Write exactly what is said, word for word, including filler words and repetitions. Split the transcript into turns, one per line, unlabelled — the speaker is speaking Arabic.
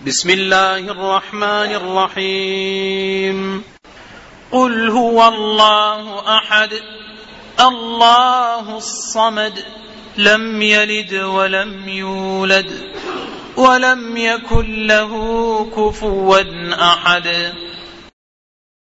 بسم الله الرحمن الرحيم. قل هو الله أحد الله الصمد لم يلد ولم يولد ولم يكن له كفوا أحد.